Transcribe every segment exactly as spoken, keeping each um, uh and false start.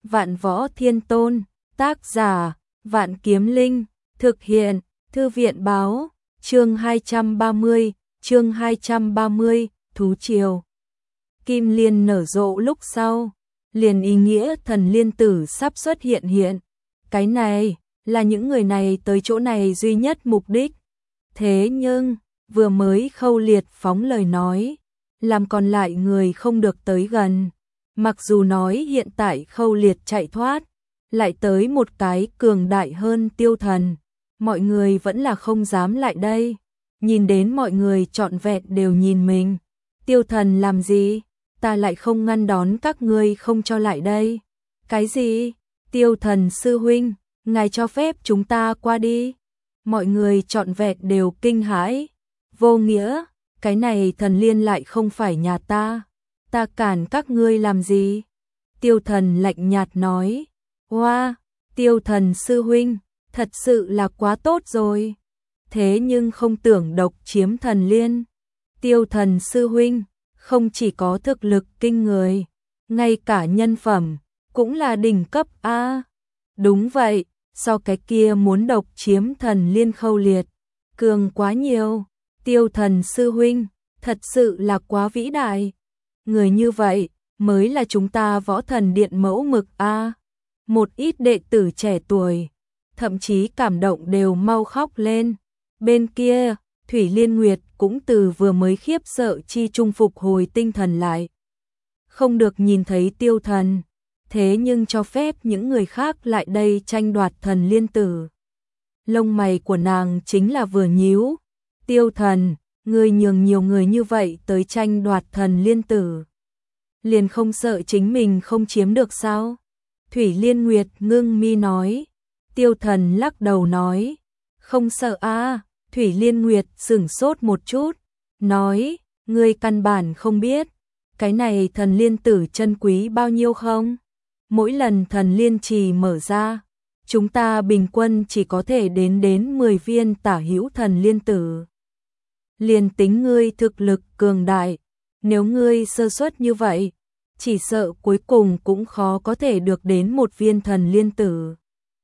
Vạn Võ Thiên Tôn, tác giả, Vạn Kiếm Linh, thực hiện, Thư viện báo, chương hai trăm ba mươi, chương hai trăm ba mươi, Thú Triều. Kim Liên nở rộ lúc sau, liền ý nghĩa thần liên tử sắp xuất hiện hiện. Cái này, là những người này tới chỗ này duy nhất mục đích. Thế nhưng, vừa mới Khâu Liệt phóng lời nói, làm còn lại người không được tới gần. Mặc dù nói hiện tại Khâu Liệt chạy thoát, lại tới một cái cường đại hơn Tiêu Thần, mọi người vẫn là không dám lại đây. Nhìn đến mọi người trọn vẹn đều nhìn mình. Tiêu Thần làm gì? Ta lại không ngăn đón các ngươi không cho lại đây. Cái gì? Tiêu Thần sư huynh, ngài cho phép chúng ta qua đi. Mọi người trọn vẹn đều kinh hãi. Vô nghĩa, cái này thần liên lại không phải nhà ta. Ta cản các ngươi làm gì? Tiêu Thần lạnh nhạt nói. Hoa, wow, Tiêu Thần sư huynh, thật sự là quá tốt rồi. Thế nhưng không tưởng độc chiếm thần liên. Tiêu Thần sư huynh, không chỉ có thực lực kinh người, ngay cả nhân phẩm, cũng là đỉnh cấp A. Đúng vậy, so cái kia muốn độc chiếm thần liên Khâu Liệt, cường quá nhiều. Tiêu Thần sư huynh, thật sự là quá vĩ đại. Người như vậy, mới là chúng ta Võ Thần Điện mẫu mực A. Một ít đệ tử trẻ tuổi, thậm chí cảm động đều mau khóc lên. Bên kia, Thủy Liên Nguyệt cũng từ vừa mới khiếp sợ chi trung phục hồi tinh thần lại. Không được nhìn thấy Tiêu Thần, thế nhưng cho phép những người khác lại đây tranh đoạt thần liên tử. Lông mày của nàng chính là vừa nhíu. Tiêu Thần, ngươi nhường nhiều người như vậy tới tranh đoạt thần liên tử, liền không sợ chính mình không chiếm được sao? Thủy Liên Nguyệt ngưng mi nói. Tiêu Thần lắc đầu nói, không sợ a. Thủy Liên Nguyệt sửng sốt một chút, nói, ngươi căn bản không biết, cái này thần liên tử chân quý bao nhiêu không? Mỗi lần thần liên trì mở ra, chúng ta bình quân chỉ có thể đến đến mười viên tả hữu thần liên tử. Liền tính ngươi thực lực cường đại, nếu ngươi sơ suất như vậy, chỉ sợ cuối cùng cũng khó có thể được đến một viên thần liên tử.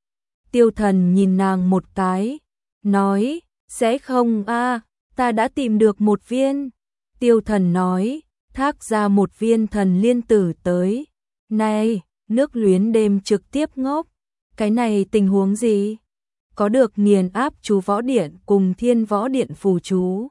Tiêu Thần nhìn nàng một cái, nói, sẽ không a, ta đã tìm được một viên. Tiêu Thần nói, thác ra một viên thần liên tử tới. Này, nước luyến đêm trực tiếp ngốc, cái này tình huống gì? Có được nghiền áp chú võ điện cùng thiên võ điện phù chú.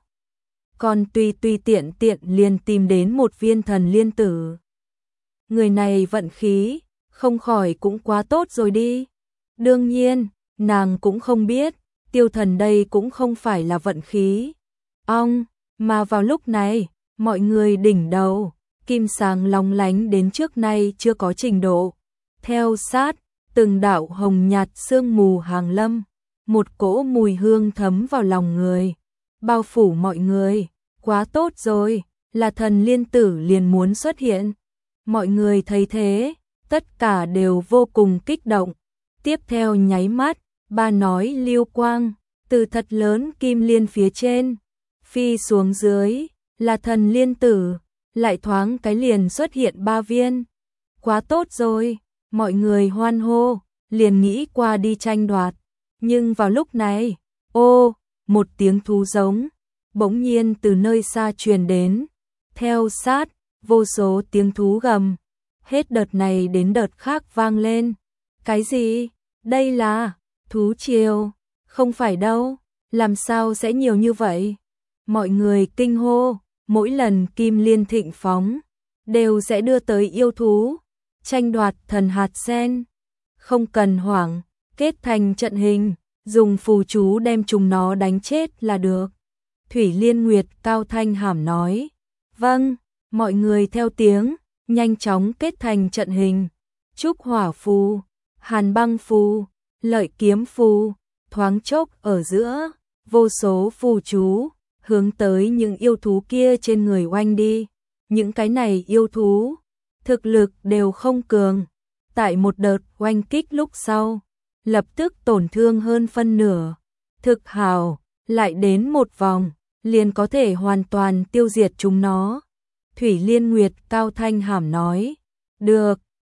Còn tùy tùy tiện tiện liền tìm đến một viên thần liên tử. Người này vận khí, không khỏi cũng quá tốt rồi đi. Đương nhiên, nàng cũng không biết, Tiêu Thần đây cũng không phải là vận khí. Ong, mà vào lúc này, mọi người đỉnh đầu, kim sáng long lánh đến trước nay chưa có trình độ. Theo sát, từng đạo hồng nhạt sương mù hàng lâm, một cỗ mùi hương thấm vào lòng người, bao phủ mọi người. Quá tốt rồi, là thần liên tử liền muốn xuất hiện. Mọi người thấy thế, tất cả đều vô cùng kích động. Tiếp theo nháy mắt, ba nói lưu quang, từ thật lớn kim liên phía trên, phi xuống dưới, là thần liên tử, lại thoáng cái liền xuất hiện ba viên. Quá tốt rồi, mọi người hoan hô, liền nghĩ qua đi tranh đoạt. Nhưng vào lúc này, ô, một tiếng thú giống, bỗng nhiên từ nơi xa truyền đến. Theo sát, vô số tiếng thú gầm, hết đợt này đến đợt khác vang lên. Cái gì? Đây là thú triều? Không phải đâu, làm sao sẽ nhiều như vậy? Mọi người kinh hô, mỗi lần kim liên thịnh phóng, đều sẽ đưa tới yêu thú, tranh đoạt thần hạt sen. Không cần hoảng, kết thành trận hình, dùng phù chú đem chúng nó đánh chết là được. Thủy Liên Nguyệt cao thanh hàm nói. Vâng, mọi người theo tiếng, nhanh chóng kết thành trận hình. Trúc hỏa phù, hàn băng phù, lợi kiếm phù, thoáng chốc ở giữa, vô số phù chú, hướng tới những yêu thú kia trên người oanh đi. Những cái này yêu thú, thực lực đều không cường. Tại một đợt oanh kích lúc sau, lập tức tổn thương hơn phân nửa. Thực hào, lại đến một vòng, liền có thể hoàn toàn tiêu diệt chúng nó. Thủy Liên Nguyệt cao thanh hàm nói, được,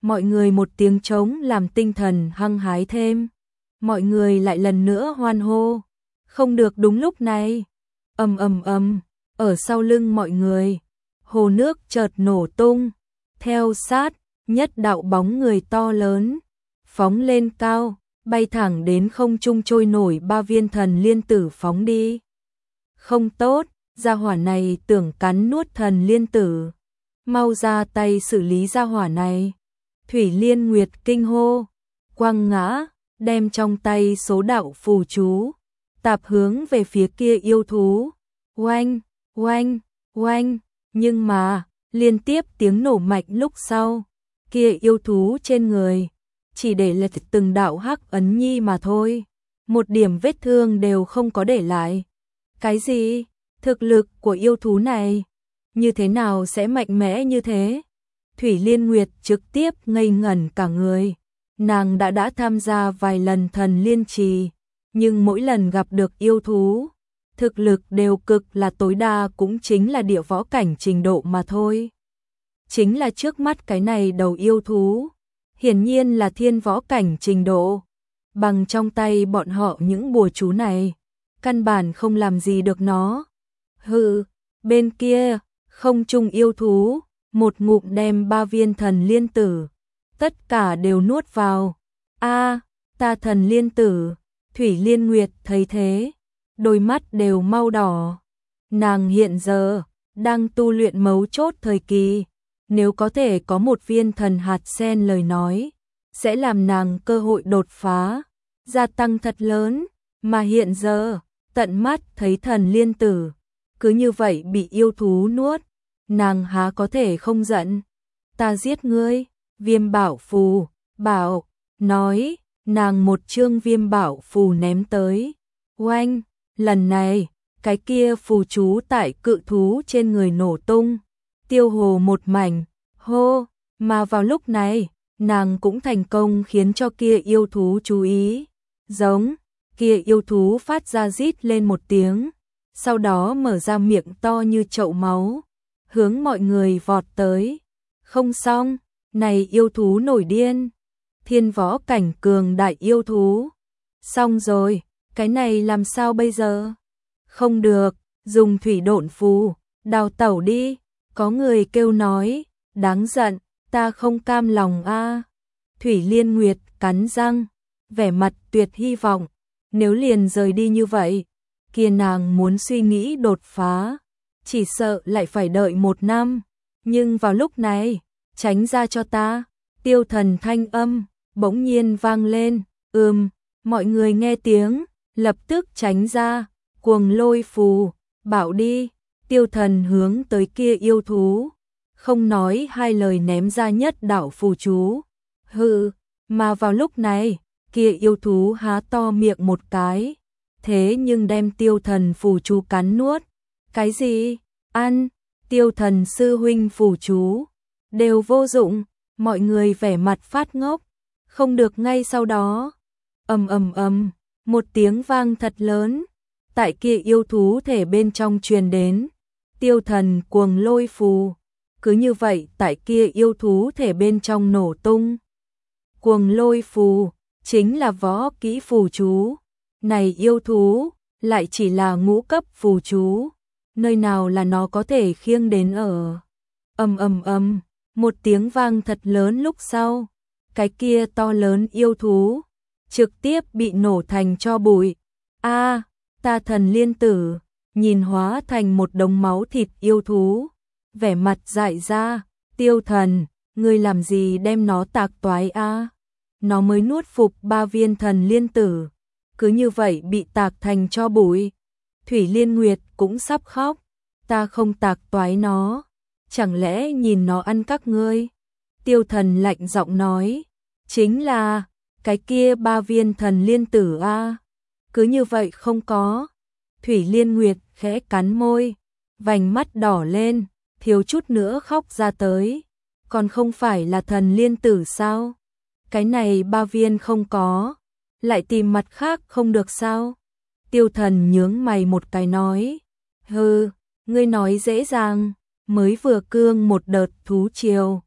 mọi người một tiếng trống làm tinh thần hăng hái thêm. Mọi người lại lần nữa hoan hô. Không được, đúng lúc này. Ầm ầm ầm, ở sau lưng mọi người, hồ nước chợt nổ tung, theo sát, nhất đạo bóng người to lớn, phóng lên cao, bay thẳng đến không trung trôi nổi ba viên thần liên tử phóng đi. Không tốt, gia hỏa này tưởng cắn nuốt thần liên tử. Mau ra tay xử lý gia hỏa này. Thủy Liên Nguyệt kinh hô, quăng ngã, đem trong tay số đạo phù chú, tạp hướng về phía kia yêu thú. Oanh, oanh, oanh, nhưng mà, liên tiếp tiếng nổ mạnh lúc sau, kia yêu thú trên người, chỉ để lệch từng đạo hắc ấn nhi mà thôi. Một điểm vết thương đều không có để lại. Cái gì? Thực lực của yêu thú này, như thế nào sẽ mạnh mẽ như thế? Thủy Liên Nguyệt trực tiếp ngây ngẩn cả người. Nàng đã đã tham gia vài lần thần liên trì, nhưng mỗi lần gặp được yêu thú, thực lực đều cực là tối đa cũng chính là địa võ cảnh trình độ mà thôi. Chính là trước mắt cái này đầu yêu thú, hiển nhiên là thiên võ cảnh trình độ. Bằng trong tay bọn họ những bùa chú này, căn bản không làm gì được nó. Hừ, bên kia, không trung yêu thú, một ngụm đem ba viên thần liên tử, tất cả đều nuốt vào. A, ta thần liên tử. Thủy Liên Nguyệt thấy thế, đôi mắt đều mau đỏ. Nàng hiện giờ đang tu luyện mấu chốt thời kỳ, nếu có thể có một viên thần hạt sen lời nói, sẽ làm nàng cơ hội đột phá, gia tăng thật lớn, mà hiện giờ, tận mắt thấy thần liên tử, cứ như vậy bị yêu thú nuốt, nàng há có thể không giận. Ta giết ngươi, Viêm Bảo Phù, bảo, nói, nàng một chương Viêm Bảo Phù ném tới. Oanh, lần này, cái kia phù chú tại cự thú trên người nổ tung, tiêu hồ một mảnh, hô, mà vào lúc này, nàng cũng thành công khiến cho kia yêu thú chú ý. Giống, kia yêu thú phát ra rít lên một tiếng, sau đó mở ra miệng to như chậu máu, hướng mọi người vọt tới. Không xong, này yêu thú nổi điên, thiên võ cảnh cường đại yêu thú. Xong rồi, cái này làm sao bây giờ? Không được, dùng thủy độn phù, đào tẩu đi. Có người kêu nói, đáng giận, ta không cam lòng a. Thủy Liên Nguyệt cắn răng, vẻ mặt tuyệt hy vọng, nếu liền rời đi như vậy, kia nàng muốn suy nghĩ đột phá, chỉ sợ lại phải đợi một năm. Nhưng vào lúc này, tránh ra cho ta. Tiêu Thần thanh âm bỗng nhiên vang lên. Ừm, mọi người nghe tiếng, lập tức tránh ra. Cuồng lôi phù, bảo đi. Tiêu Thần hướng tới kia yêu thú, không nói hai lời ném ra nhất đạo phù chú. Hừ, mà vào lúc này, kia yêu thú há to miệng một cái, thế nhưng đem Tiêu Thần phù chú cắn nuốt. Cái gì? Ăn, Tiêu Thần sư huynh phù chú, đều vô dụng, mọi người vẻ mặt phát ngốc. Không được, ngay sau đó, ầm ầm ầm, một tiếng vang thật lớn, tại kia yêu thú thể bên trong truyền đến. Tiêu Thần cuồng lôi phù, cứ như vậy tại kia yêu thú thể bên trong nổ tung. Cuồng lôi phù, chính là võ kỹ phù chú. Này yêu thú, lại chỉ là ngũ cấp phù chú. Nơi nào là nó có thể khiêng đến ở. Ầm ầm ầm, một tiếng vang thật lớn lúc sau, cái kia to lớn yêu thú trực tiếp bị nổ thành tro bụi. A, ta thần liên tử, nhìn hóa thành một đống máu thịt yêu thú, vẻ mặt dại ra. Tiêu Thần, ngươi làm gì đem nó tạc toái a? Nó mới nuốt phục ba viên thần liên tử, cứ như vậy bị tạc thành tro bụi. Thủy Liên Nguyệt cũng sắp khóc. Ta không tạc toái nó, chẳng lẽ nhìn nó ăn các ngươi? Tiêu Thần lạnh giọng nói, chính là cái kia ba viên thần liên tử a, cứ như vậy không có. Thủy Liên Nguyệt khẽ cắn môi, vành mắt đỏ lên, thiếu chút nữa khóc ra tới. Còn không phải là thần liên tử sao? Cái này ba viên không có, lại tìm mặt khác không được sao? Tiêu Thần nhướng mày một cái nói, hừ, ngươi nói dễ dàng, mới vừa cương một đợt thú triều,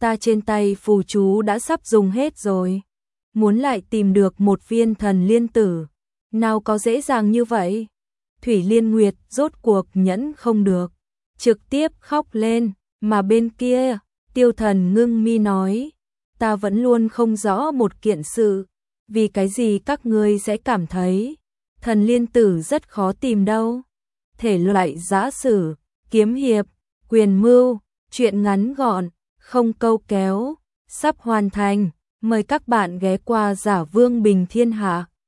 ta trên tay phù chú đã sắp dùng hết rồi. Muốn lại tìm được một viên thần liên tử, nào có dễ dàng như vậy. Thủy Liên Nguyệt rốt cuộc nhẫn không được, trực tiếp khóc lên, mà bên kia, Tiêu Thần ngưng mi nói, ta vẫn luôn không rõ một kiện sự, vì cái gì các ngươi sẽ cảm thấy thần liên tử rất khó tìm đâu. Thể loại giã sử, kiếm hiệp, quyền mưu, truyện ngắn gọn, không câu kéo, sắp hoàn thành, mời các bạn ghé qua Giả Vương Bình Thiên Hạ.